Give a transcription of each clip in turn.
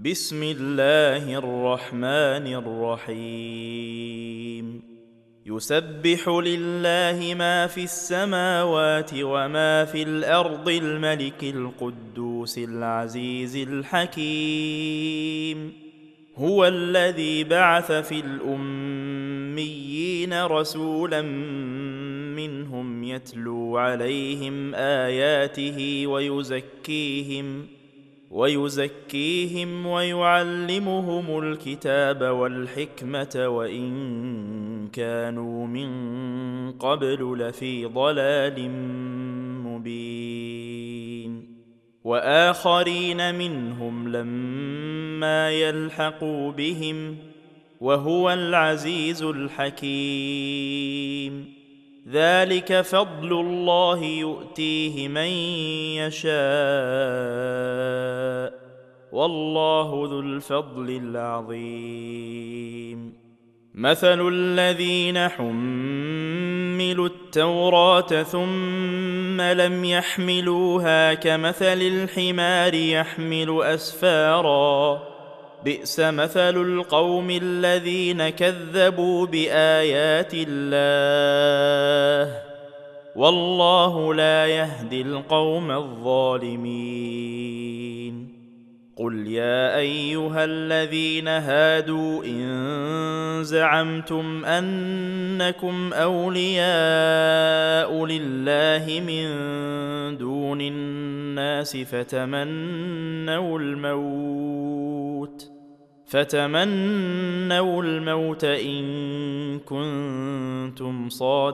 بسم الله الرحمن الرحيم يسبح لله ما في السماوات وما في الأرض الملك القدوس العزيز الحكيم هو الذي بعث في الأميين رسولا منهم يتلو عليهم آياته ويزكيهم ويعلمهم الكتاب والحكمة وإن كانوا من قبل لفي ضلال مبين وآخرين منهم لما يلحقوا بهم وهو العزيز الحكيم ذلك فضل الله يؤتيه من يشاء والله ذو الفضل العظيم مثل الذين حملوا التوراة ثم لم يحملوها كمثل الحمار يحمل أسفارا بئس مثل القوم الذين كذبوا بآيات الله والله لا يهدي القوم الظالمين قل يا أيها الذين هادوا إن زعمتم أنكم أولياء لله من دون الناس فتمنوا الموت إن كنتم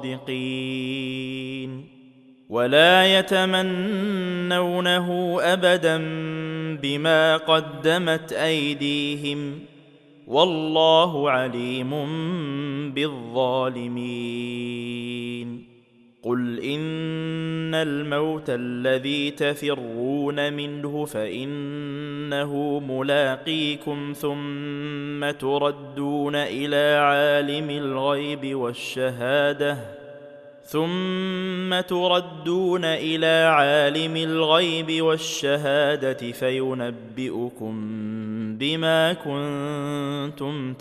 صادقين ولا يتمنونه أبدا بما قدمت أيديهم والله عليم بالظالمين قل إن الموت الذي تفرون منه فإنه ملاقيكم ثم تردون إلى عالم الغيب والشهادة فينبئكم بما كنتم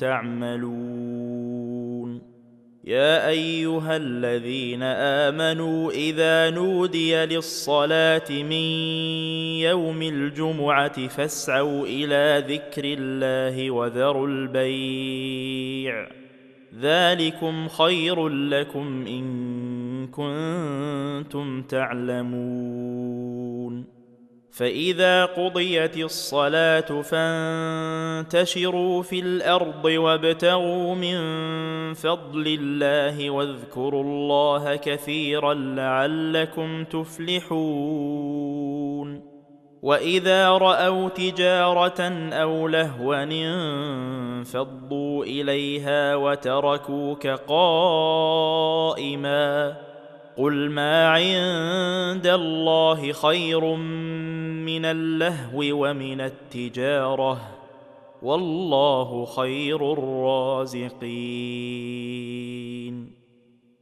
تعملون يا أيها الذين آمنوا إذا نودي للصلاة من يوم الجمعة فاسعوا إلى ذكر الله وذروا البيع ذلكم خير لكم إن كنتم تعلمون فإذا قضيت الصلاة فانتشروا في الأرض وابتغوا من فضل الله واذكروا الله كثيرا لعلكم تفلحون وإذا رأوا تجارة أو لهوا انفضوا إليها وتركوك قائما قل ما عند الله خير من اللهو ومن التجارة والله خير الرازقين